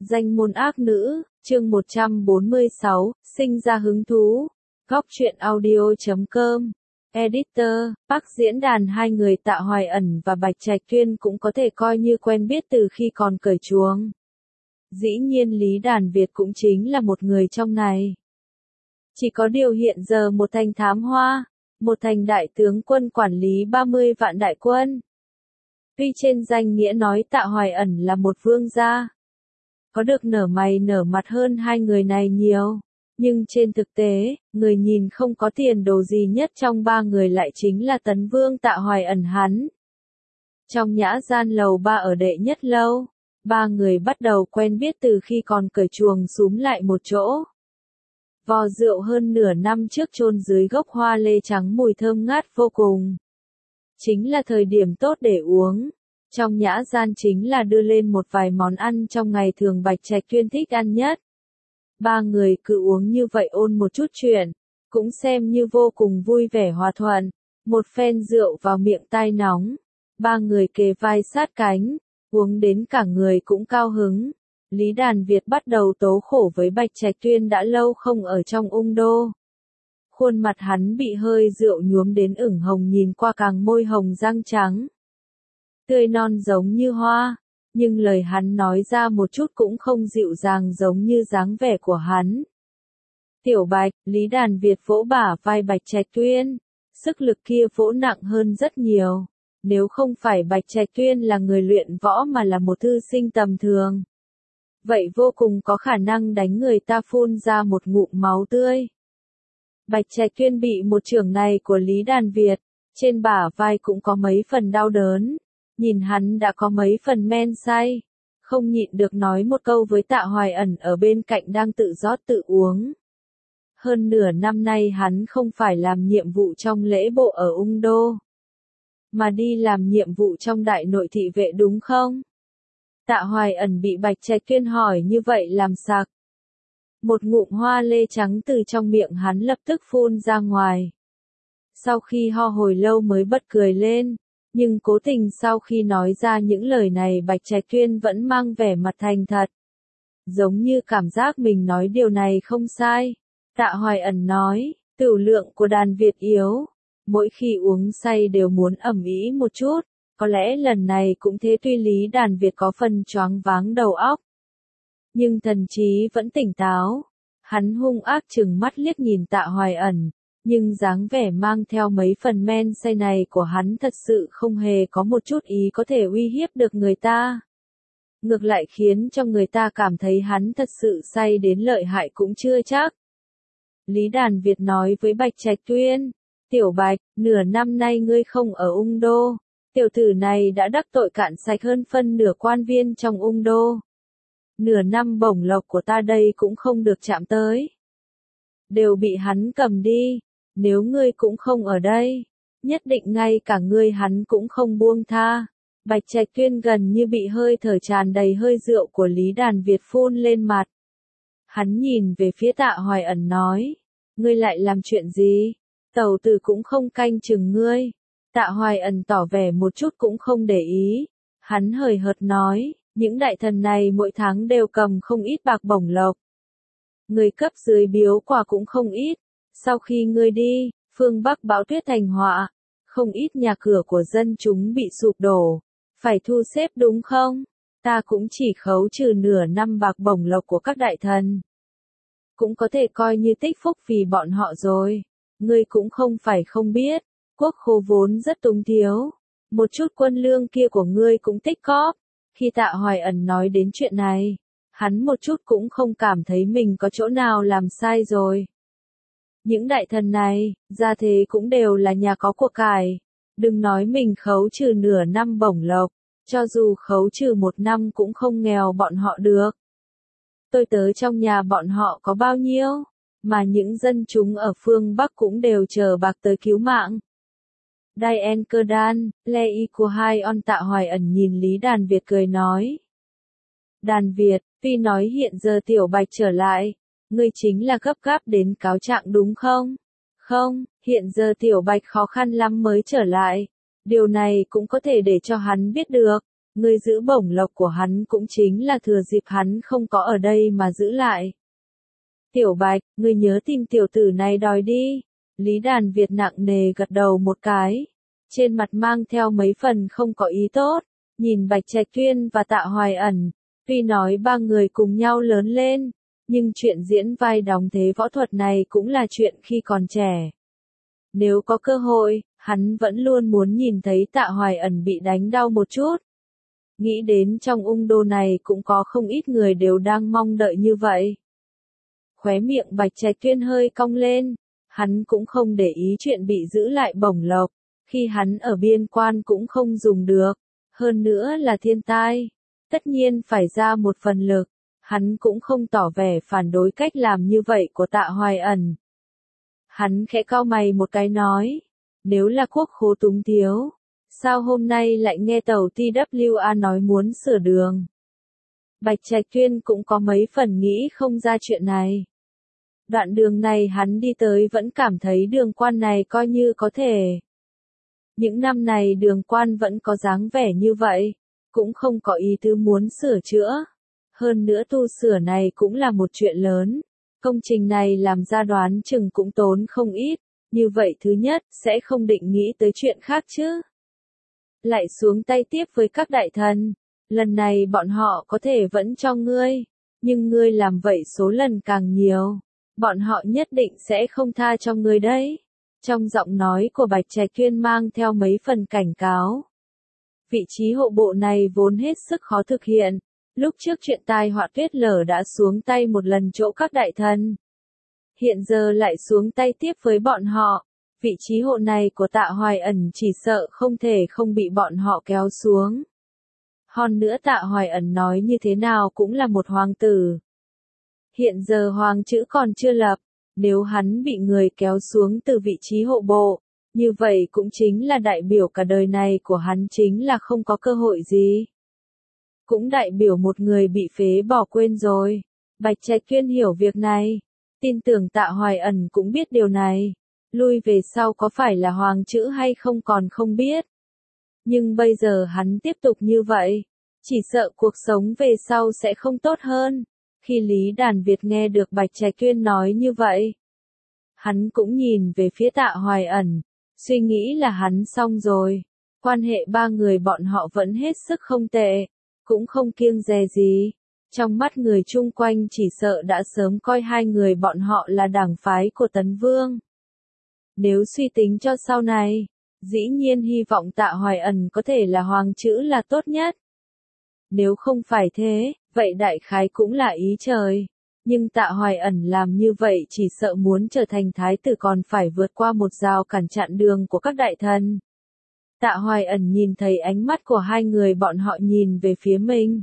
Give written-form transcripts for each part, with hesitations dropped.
Danh môn ác nữ, chương 146, sinh ra hứng thú. Góc truyện audio.com. Editor, Bắc diễn đàn hai người Tạ Hoài Ẩn và Bạch Trạch Tuyên cũng có thể coi như quen biết từ khi còn cởi chuồng. Dĩ nhiên Lý Đàn Việt cũng chính là một người trong này. Chỉ có điều hiện giờ một thành thám hoa, một thành đại tướng quân quản lý 30 vạn đại quân. Tuy trên danh nghĩa nói Tạ Hoài Ẩn là một vương gia, có được nở mày nở mặt hơn hai người này nhiều, nhưng trên thực tế, người nhìn không có tiền đồ gì nhất trong ba người lại chính là tấn vương Tạ Hoài Ẩn hắn. Trong nhã gian lầu ba ở đệ nhất lâu, ba người bắt đầu quen biết từ khi còn cởi chuồng xúm lại một chỗ. Vò rượu hơn nửa năm trước chôn dưới gốc hoa lê trắng mùi thơm ngát vô cùng. Chính là thời điểm tốt để uống. Trong nhã gian chính là đưa lên một vài món ăn trong ngày thường Bạch Trạch Tuyên thích ăn nhất. Ba người cứ uống như vậy ôn một chút chuyện, cũng xem như vô cùng vui vẻ hòa thuận. Một phen rượu vào miệng tai nóng, ba người kề vai sát cánh, uống đến cả người cũng cao hứng. Lý Đàn Việt bắt đầu tố khổ với Bạch Trạch Tuyên đã lâu không ở trong ung đô. Khuôn mặt hắn bị hơi rượu nhuốm đến ửng hồng, nhìn qua càng môi hồng răng trắng. Tươi non giống như hoa, nhưng lời hắn nói ra một chút cũng không dịu dàng giống như dáng vẻ của hắn. Tiểu Bạch, Lý Đàn Việt vỗ bả vai Bạch Trạch Tuyên, sức lực kia vỗ nặng hơn rất nhiều. Nếu không phải Bạch Trạch Tuyên là người luyện võ mà là một thư sinh tầm thường, vậy vô cùng có khả năng đánh người ta phun ra một ngụm máu tươi. Bạch Trạch Tuyên bị một chưởng này của Lý Đàn Việt, trên bả vai cũng có mấy phần đau đớn. Nhìn hắn đã có mấy phần men say, không nhịn được nói một câu với Tạ Hoài Ẩn ở bên cạnh đang tự rót tự uống. Hơn nửa năm nay hắn không phải làm nhiệm vụ trong lễ bộ ở ung đô, mà đi làm nhiệm vụ trong đại nội thị vệ đúng không? Tạ Hoài Ẩn bị Bạch Trạch Tuyên hỏi như vậy làm sặc. Một ngụm hoa lê trắng từ trong miệng hắn lập tức phun ra ngoài. Sau khi ho hồi lâu mới bật cười lên. Nhưng cố tình sau khi nói ra những lời này Bạch Trạch Tuyên vẫn mang vẻ mặt thành thật. Giống như cảm giác mình nói điều này không sai. Tạ Hoài Ẩn nói, tửu lượng của Đàn Việt yếu. Mỗi khi uống say đều muốn ầm ĩ một chút. Có lẽ lần này cũng thế, tuy Lý Đàn Việt có phần choáng váng đầu óc, nhưng thần trí vẫn tỉnh táo. Hắn hung ác trừng mắt liếc nhìn Tạ Hoài Ẩn. Nhưng dáng vẻ mang theo mấy phần men say này của hắn thật sự không hề có một chút ý có thể uy hiếp được người ta. Ngược lại khiến cho người ta cảm thấy hắn thật sự say đến lợi hại cũng chưa chắc. Lý Đàn Việt nói với Bạch Trạch Tuyên, Tiểu Bạch, nửa năm nay ngươi không ở ung đô, tiểu tử này đã đắc tội cạn sạch hơn phân nửa quan viên trong ung đô. Nửa năm bổng lộc của ta đây cũng không được chạm tới, đều bị hắn cầm đi. Nếu ngươi cũng không ở đây, nhất định ngay cả ngươi hắn cũng không buông tha. Bạch Trạch Tuyên gần như bị hơi thở tràn đầy hơi rượu của Lý Đàn Việt phun lên mặt. Hắn nhìn về phía Tạ Hoài Ẩn nói, ngươi lại làm chuyện gì? Tẩu tử cũng không canh chừng ngươi. Tạ Hoài Ẩn tỏ vẻ một chút cũng không để ý. Hắn hời hợt nói, những đại thần này mỗi tháng đều cầm không ít bạc bổng lộc. Người cấp dưới biếu quà cũng không ít. Sau khi ngươi đi, phương Bắc bão tuyết thành họa, không ít nhà cửa của dân chúng bị sụp đổ, phải thu xếp đúng không? Ta cũng chỉ khấu trừ nửa năm bạc bổng lộc của các đại thần. Cũng có thể coi như tích phúc vì bọn họ rồi. Ngươi cũng không phải không biết, quốc khố vốn rất túng thiếu. Một chút quân lương kia của ngươi cũng tích cóp. Khi Tạ Hoài Ẩn nói đến chuyện này, hắn một chút cũng không cảm thấy mình có chỗ nào làm sai rồi. Những đại thần này, ra thế cũng đều là nhà có của cải. Đừng nói mình khấu trừ nửa năm bổng lộc, cho dù khấu trừ một năm cũng không nghèo bọn họ được. Tôi tới trong nhà bọn họ có bao nhiêu, mà những dân chúng ở phương Bắc cũng đều chờ bạc tới cứu mạng. Diane Cơ Đan, Lei của hai on. Tạ Hoài Ẩn nhìn Lý Đàn Việt cười nói. Đàn Việt, tuy nói hiện giờ Tiểu Bạch trở lại, ngươi chính là gấp gáp đến cáo trạng đúng không? Không, hiện giờ Tiểu Bạch khó khăn lắm mới trở lại. Điều này cũng có thể để cho hắn biết được. Ngươi giữ bổng lộc của hắn cũng chính là thừa dịp hắn không có ở đây mà giữ lại. Tiểu Bạch, ngươi nhớ tìm tiểu tử này đòi đi. Lý Đàn Việt nặng nề gật đầu một cái. Trên mặt mang theo mấy phần không có ý tốt. Nhìn Bạch Trạch Tuyên và Tạ Hoài Ẩn. Tuy nói ba người cùng nhau lớn lên. Nhưng chuyện diễn vai đóng thế võ thuật này cũng là chuyện khi còn trẻ. Nếu có cơ hội, hắn vẫn luôn muốn nhìn thấy Tạ Hoài Ẩn bị đánh đau một chút. Nghĩ đến trong ung đô này cũng có không ít người đều đang mong đợi như vậy. Khóe miệng Bạch Trạch Tuyên hơi cong lên, hắn cũng không để ý chuyện bị giữ lại bổng lộc, khi hắn ở biên quan cũng không dùng được, hơn nữa là thiên tai, tất nhiên phải ra một phần lực, hắn cũng không tỏ vẻ phản đối cách làm như vậy của Tạ Hoài Ẩn. Hắn khẽ cau mày một cái nói, nếu là quốc khố túng thiếu, sao hôm nay lại nghe tàu TWA nói muốn sửa đường? Bạch Trạch Tuyên cũng có mấy phần nghĩ không ra chuyện này. Đoạn đường này hắn đi tới vẫn cảm thấy đường quan này coi như có thể. Những năm này đường quan vẫn có dáng vẻ như vậy, cũng không có ý tứ muốn sửa chữa. Hơn nữa tu sửa này cũng là một chuyện lớn. Công trình này làm ra đoán chừng cũng tốn không ít, như vậy thứ nhất sẽ không định nghĩ tới chuyện khác chứ. Lại xuống tay tiếp với các đại thần, lần này bọn họ có thể vẫn cho ngươi, nhưng ngươi làm vậy số lần càng nhiều, bọn họ nhất định sẽ không tha cho ngươi đấy. Trong giọng nói của Bạch Trạch Tuyên mang theo mấy phần cảnh cáo. Vị trí hộ bộ này vốn hết sức khó thực hiện, lúc trước chuyện tai họa tuyết lở đã xuống tay một lần chỗ các đại thần. Hiện giờ lại xuống tay tiếp với bọn họ, vị trí hộ này của Tạ Hoài Ẩn chỉ sợ không thể không bị bọn họ kéo xuống. Hơn nữa Tạ Hoài Ẩn nói như thế nào cũng là một hoàng tử. Hiện giờ hoàng chữ còn chưa lập, nếu hắn bị người kéo xuống từ vị trí hộ bộ, như vậy cũng chính là đại biểu cả đời này của hắn chính là không có cơ hội gì. Cũng đại biểu một người bị phế bỏ quên rồi. Bạch Trạch Tuyên hiểu việc này, tin tưởng Tạ Hoài Ẩn cũng biết điều này. Lui về sau có phải là hoàng chữ hay không còn không biết. Nhưng bây giờ hắn tiếp tục như vậy, chỉ sợ cuộc sống về sau sẽ không tốt hơn. Khi Lý Đàn Việt nghe được Bạch Trạch Tuyên nói như vậy, hắn cũng nhìn về phía Tạ Hoài Ẩn, suy nghĩ là hắn xong rồi. Quan hệ ba người bọn họ vẫn hết sức không tệ, cũng không kiêng dè gì. Trong mắt người chung quanh chỉ sợ đã sớm coi hai người bọn họ là đảng phái của Tấn Vương. Nếu suy tính cho sau này, dĩ nhiên hy vọng Tạ Hoài Ẩn có thể là hoàng chữ là tốt nhất. Nếu không phải thế, vậy đại khái cũng là ý trời. Nhưng Tạ Hoài Ẩn làm như vậy chỉ sợ muốn trở thành thái tử còn phải vượt qua một rào cản chặn đường của các đại thần. Tạ Hoài Ẩn nhìn thấy ánh mắt của hai người bọn họ nhìn về phía mình.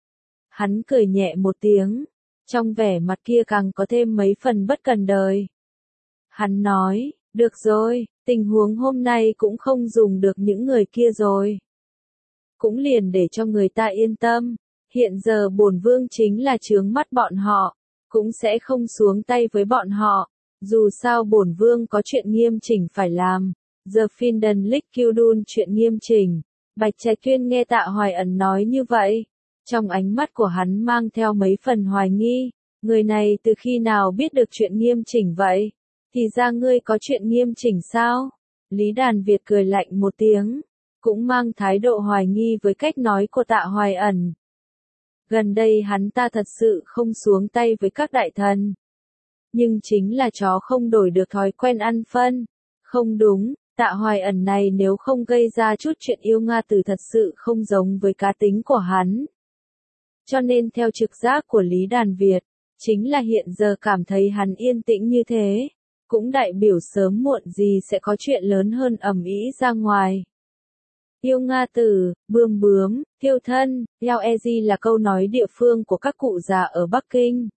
Hắn cười nhẹ một tiếng, trong vẻ mặt kia càng có thêm mấy phần bất cần đời. Hắn nói, được rồi, tình huống hôm nay cũng không dùng được những người kia rồi. Cũng liền để cho người ta yên tâm, hiện giờ bổn vương chính là chướng mắt bọn họ, cũng sẽ không xuống tay với bọn họ, dù sao bổn vương có chuyện nghiêm chỉnh phải làm. The Finden Lickudun chuyện nghiêm chỉnh. Bạch Trạch Tuyên nghe Tạ Hoài Ẩn nói như vậy, trong ánh mắt của hắn mang theo mấy phần hoài nghi, người này từ khi nào biết được chuyện nghiêm chỉnh vậy? Thì ra ngươi có chuyện nghiêm chỉnh sao? Lý Đàn Việt cười lạnh một tiếng, cũng mang thái độ hoài nghi với cách nói của Tạ Hoài Ẩn. Gần đây hắn ta thật sự không xuống tay với các đại thần. Nhưng chính là chó không đổi được thói quen ăn phân. Không đúng, Tạ Hoài Ẩn này nếu không gây ra chút chuyện yêu Nga Tử thật sự không giống với cá tính của hắn. Cho nên theo trực giác của Lý Đàn Việt, chính là hiện giờ cảm thấy hắn yên tĩnh như thế, cũng đại biểu sớm muộn gì sẽ có chuyện lớn hơn ầm ĩ ra ngoài. Yêu Nga Tử, bươm bướm, thiêu thân, Yao Ezi là câu nói địa phương của các cụ già ở Bắc Kinh.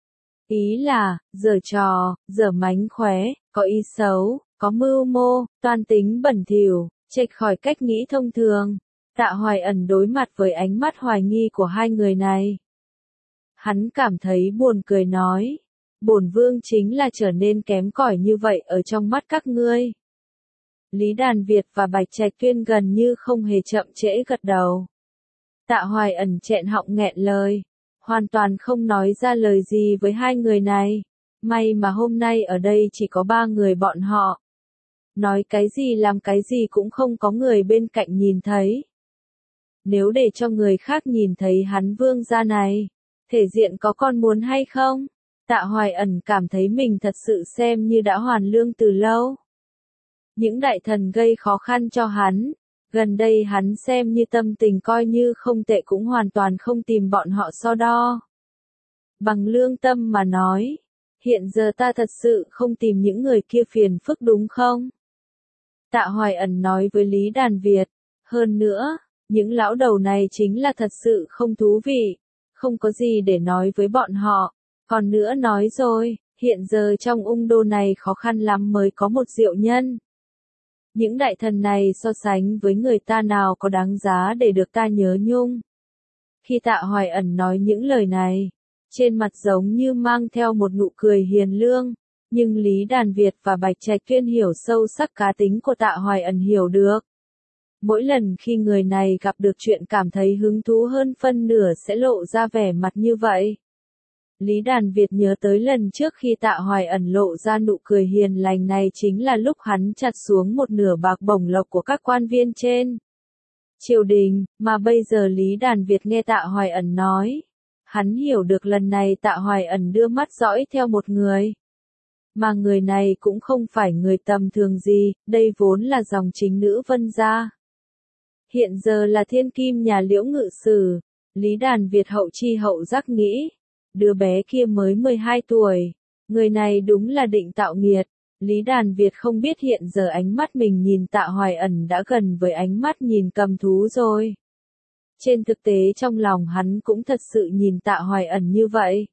Ý là, giở trò, giở mánh khóe, có ý xấu, có mưu mô, toan tính bẩn thỉu, chệch khỏi cách nghĩ thông thường. Tạ Hoài Ẩn đối mặt với ánh mắt hoài nghi của hai người này. Hắn cảm thấy buồn cười nói, bổn vương chính là trở nên kém cỏi như vậy ở trong mắt các ngươi. Lý Đàn Việt và Bạch Trạch Tuyên gần như không hề chậm trễ gật đầu. Tạ Hoài Ẩn nghẹn họng nghẹn lời, hoàn toàn không nói ra lời gì với hai người này. May mà hôm nay ở đây chỉ có ba người bọn họ. Nói cái gì làm cái gì cũng không có người bên cạnh nhìn thấy. Nếu để cho người khác nhìn thấy hắn vương gia này, thể diện có con muốn hay không? Tạ Hoài Ẩn cảm thấy mình thật sự xem như đã hoàn lương từ lâu. Những đại thần gây khó khăn cho hắn, gần đây hắn xem như tâm tình coi như không tệ cũng hoàn toàn không tìm bọn họ so đo. Bằng lương tâm mà nói, hiện giờ ta thật sự không tìm những người kia phiền phức đúng không? Tạ Hoài Ẩn nói với Lý Đàn Việt, hơn nữa, những lão đầu này chính là thật sự không thú vị, không có gì để nói với bọn họ. Còn nữa nói rồi, hiện giờ trong ung đô này khó khăn lắm mới có một diệu nhân. Những đại thần này so sánh với người ta nào có đáng giá để được ta nhớ nhung. Khi Tạ Hoài Ẩn nói những lời này, trên mặt giống như mang theo một nụ cười hiền lương, nhưng Lý Đàn Việt và Bạch Trạch Tuyên hiểu sâu sắc cá tính của Tạ Hoài Ẩn hiểu được. Mỗi lần khi người này gặp được chuyện cảm thấy hứng thú hơn phân nửa sẽ lộ ra vẻ mặt như vậy. Lý Đàn Việt nhớ tới lần trước khi Tạ Hoài Ẩn lộ ra nụ cười hiền lành này chính là lúc hắn chặt xuống một nửa bạc bổng lộc của các quan viên trên triều đình, mà bây giờ Lý Đàn Việt nghe Tạ Hoài Ẩn nói. Hắn hiểu được lần này Tạ Hoài Ẩn đưa mắt dõi theo một người. Mà người này cũng không phải người tầm thường gì, đây vốn là dòng chính nữ Vân gia. Hiện giờ là thiên kim nhà Liễu ngự sử, Lý Đàn Việt hậu chi hậu giác nghĩ. Đứa bé kia mới 12 tuổi, người này đúng là định tạo nghiệt. Lý Đàn Việt không biết hiện giờ ánh mắt mình nhìn Tạ Hoài Ẩn đã gần với ánh mắt nhìn cầm thú rồi. Trên thực tế trong lòng hắn cũng thật sự nhìn Tạ Hoài Ẩn như vậy.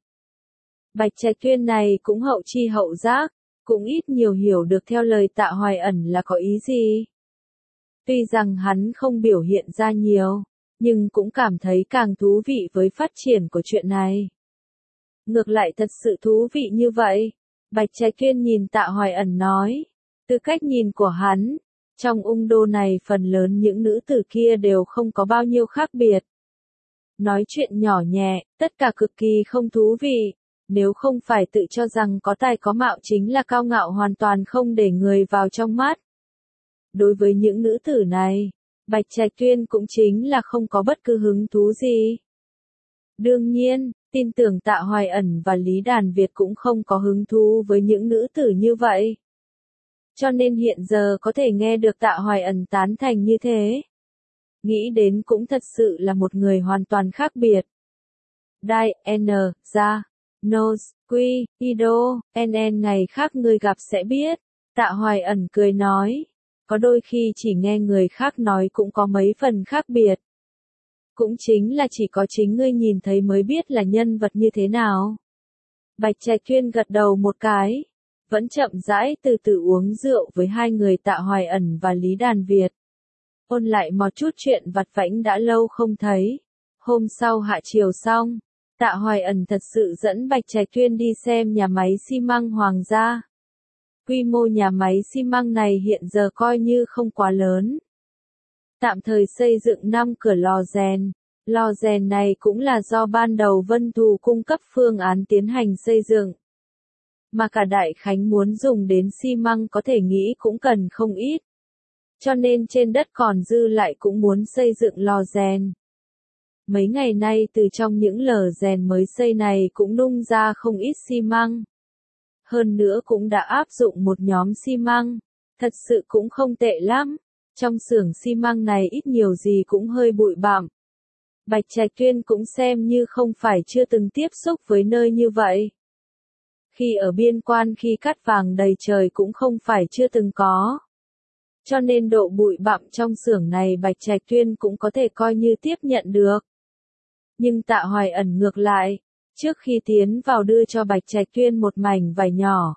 Bạch Trạch Tuyên này cũng hậu chi hậu giác, cũng ít nhiều hiểu được theo lời Tạ Hoài Ẩn là có ý gì. Tuy rằng hắn không biểu hiện ra nhiều, nhưng cũng cảm thấy càng thú vị với phát triển của chuyện này. Ngược lại thật sự thú vị như vậy. Bạch Trạch Tuyên nhìn Tạ Hoài Ẩn nói. Từ cách nhìn của hắn, trong ung đô này phần lớn những nữ tử kia đều không có bao nhiêu khác biệt. Nói chuyện nhỏ nhẹ, tất cả cực kỳ không thú vị. Nếu không phải tự cho rằng có tài có mạo chính là cao ngạo hoàn toàn không để người vào trong mắt. Đối với những nữ tử này, Bạch Trạch Tuyên cũng chính là không có bất cứ hứng thú gì. Đương nhiên, tin tưởng Tạ Hoài Ẩn và Lý Đàn Việt cũng không có hứng thú với những nữ tử như vậy. Cho nên hiện giờ có thể nghe được Tạ Hoài Ẩn tán thành như thế. Nghĩ đến cũng thật sự là một người hoàn toàn khác biệt. Đai, N, Ra, Nose, Quy, Ido, NN ngày khác người gặp sẽ biết. Tạ Hoài Ẩn cười nói. Có đôi khi chỉ nghe người khác nói cũng có mấy phần khác biệt. Cũng chính là chỉ có chính ngươi nhìn thấy mới biết là nhân vật như thế nào. Bạch Trạch Tuyên gật đầu một cái, vẫn chậm rãi từ từ uống rượu với hai người Tạ Hoài Ẩn và Lý Đàn Việt. Ôn lại một chút chuyện vặt vãnh đã lâu không thấy. Hôm sau hạ chiều xong, Tạ Hoài Ẩn thật sự dẫn Bạch Trạch Tuyên đi xem nhà máy xi măng Hoàng gia. Quy mô nhà máy xi măng này hiện giờ coi như không quá lớn. Tạm thời xây dựng 5 cửa lò rèn. Lò rèn này cũng là do ban đầu Vân Thù cung cấp phương án tiến hành xây dựng. Mà cả Đại Khánh muốn dùng đến xi măng có thể nghĩ cũng cần không ít. Cho nên trên đất còn dư lại cũng muốn xây dựng lò rèn. Mấy ngày nay từ trong những lò rèn mới xây này cũng nung ra không ít xi măng. Hơn nữa cũng đã áp dụng một nhóm xi măng. Thật sự cũng không tệ lắm. Trong xưởng xi măng này ít nhiều gì cũng hơi bụi bặm. Bạch Trạch Tuyên cũng xem như không phải chưa từng tiếp xúc với nơi như vậy. Khi ở biên quan khi cát vàng đầy trời cũng không phải chưa từng có. Cho nên độ bụi bặm trong xưởng này Bạch Trạch Tuyên cũng có thể coi như tiếp nhận được. Nhưng Tạ Hoài Ẩn ngược lại, trước khi tiến vào đưa cho Bạch Trạch Tuyên một mảnh vải nhỏ.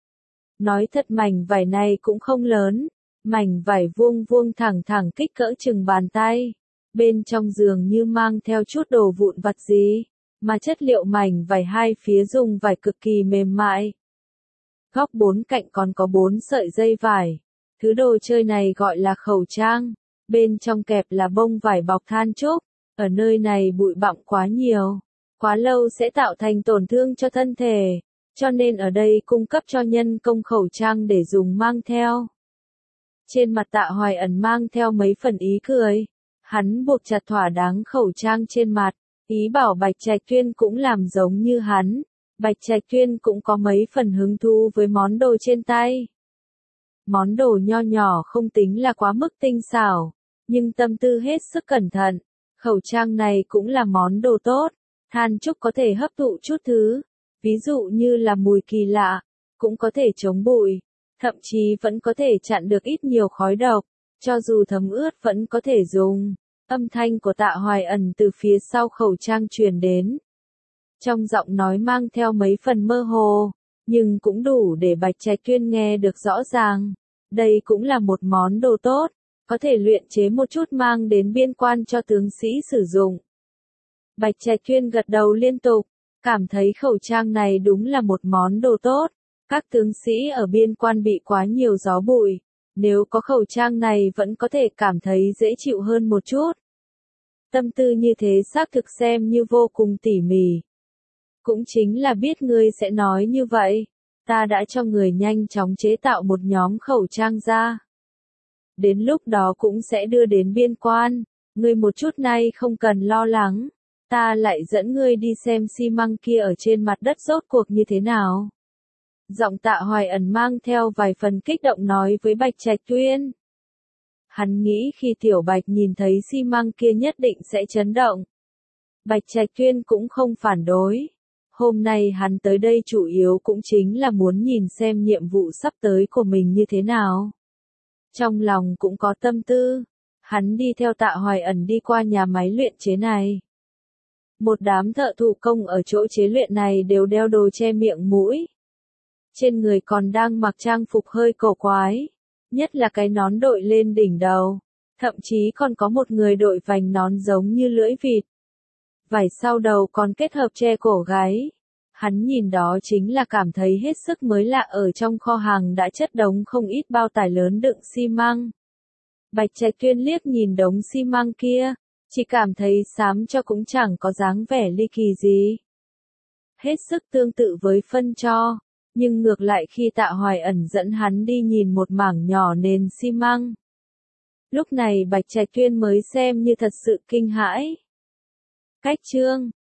Nói thật mảnh vải này cũng không lớn, mảnh vải vuông vuông thẳng thẳng kích cỡ chừng bàn tay. Bên trong giường như mang theo chút đồ vụn vặt gì, mà chất liệu mảnh vải hai phía dùng vải cực kỳ mềm mại. Góc bốn cạnh còn có 4 sợi dây vải. Thứ đồ chơi này gọi là khẩu trang. Bên trong kẹp là bông vải bọc than trúc. Ở nơi này bụi bặm quá nhiều, quá lâu sẽ tạo thành tổn thương cho thân thể, cho nên ở đây cung cấp cho nhân công khẩu trang để dùng mang theo. Trên mặt Tạ Hoài Ẩn mang theo mấy phần ý cười, hắn buộc chặt thỏa đáng khẩu trang trên mặt, ý bảo Bạch Trạch Tuyên cũng làm giống như hắn. Bạch Trạch Tuyên cũng có mấy phần hứng thú với món đồ trên tay. Món đồ nho nhỏ không tính là quá mức tinh xảo, nhưng tâm tư hết sức cẩn thận. Khẩu trang này cũng là món đồ tốt, than trúc có thể hấp thụ chút thứ, ví dụ như là mùi kỳ lạ, cũng có thể chống bụi, thậm chí vẫn có thể chặn được ít nhiều khói độc, cho dù thấm ướt vẫn có thể dùng. Âm thanh của Tạ Hoài Ẩn từ phía sau khẩu trang truyền đến. Trong giọng nói mang theo mấy phần mơ hồ, nhưng cũng đủ để Bạch Trạch Tuyên nghe được rõ ràng. Đây cũng là một món đồ tốt, có thể luyện chế một chút mang đến biên quan cho tướng sĩ sử dụng. Bạch Trạch Tuyên gật đầu liên tục, cảm thấy khẩu trang này đúng là một món đồ tốt. Các tướng sĩ ở biên quan bị quá nhiều gió bụi, nếu có khẩu trang này vẫn có thể cảm thấy dễ chịu hơn một chút. Tâm tư như thế xác thực xem như vô cùng tỉ mỉ. Cũng chính là biết ngươi sẽ nói như vậy, ta đã cho người nhanh chóng chế tạo một nhóm khẩu trang ra. Đến lúc đó cũng sẽ đưa đến biên quan, ngươi một chút nay không cần lo lắng, ta lại dẫn ngươi đi xem xi măng kia ở trên mặt đất rốt cuộc như thế nào. Giọng Tạ Hoài Ẩn mang theo vài phần kích động nói với Bạch Trạch Tuyên. Hắn nghĩ khi Tiểu Bạch nhìn thấy xi măng kia nhất định sẽ chấn động. Bạch Trạch Tuyên cũng không phản đối. Hôm nay hắn tới đây chủ yếu cũng chính là muốn nhìn xem nhiệm vụ sắp tới của mình như thế nào. Trong lòng cũng có tâm tư, hắn đi theo Tạ Hoài Ẩn đi qua nhà máy luyện chế này. Một đám thợ thủ công ở chỗ chế luyện này đều đeo đồ che miệng mũi. Trên người còn đang mặc trang phục hơi cổ quái, nhất là cái nón đội lên đỉnh đầu, thậm chí còn có một người đội vành nón giống như lưỡi vịt. Vải sau đầu còn kết hợp che cổ gáy. Hắn nhìn đó chính là cảm thấy hết sức mới lạ, ở trong kho hàng đã chất đống không ít bao tải lớn đựng xi măng. Bạch Trạch Tuyên liếc nhìn đống xi măng kia, chỉ cảm thấy xám cho cũng chẳng có dáng vẻ ly kỳ gì. Hết sức tương tự với phân tro, nhưng ngược lại khi Tạ Hoài Ẩn dẫn hắn đi nhìn một mảng nhỏ nền xi măng. Lúc này Bạch Trạch Tuyên mới xem như thật sự kinh hãi. Cách chương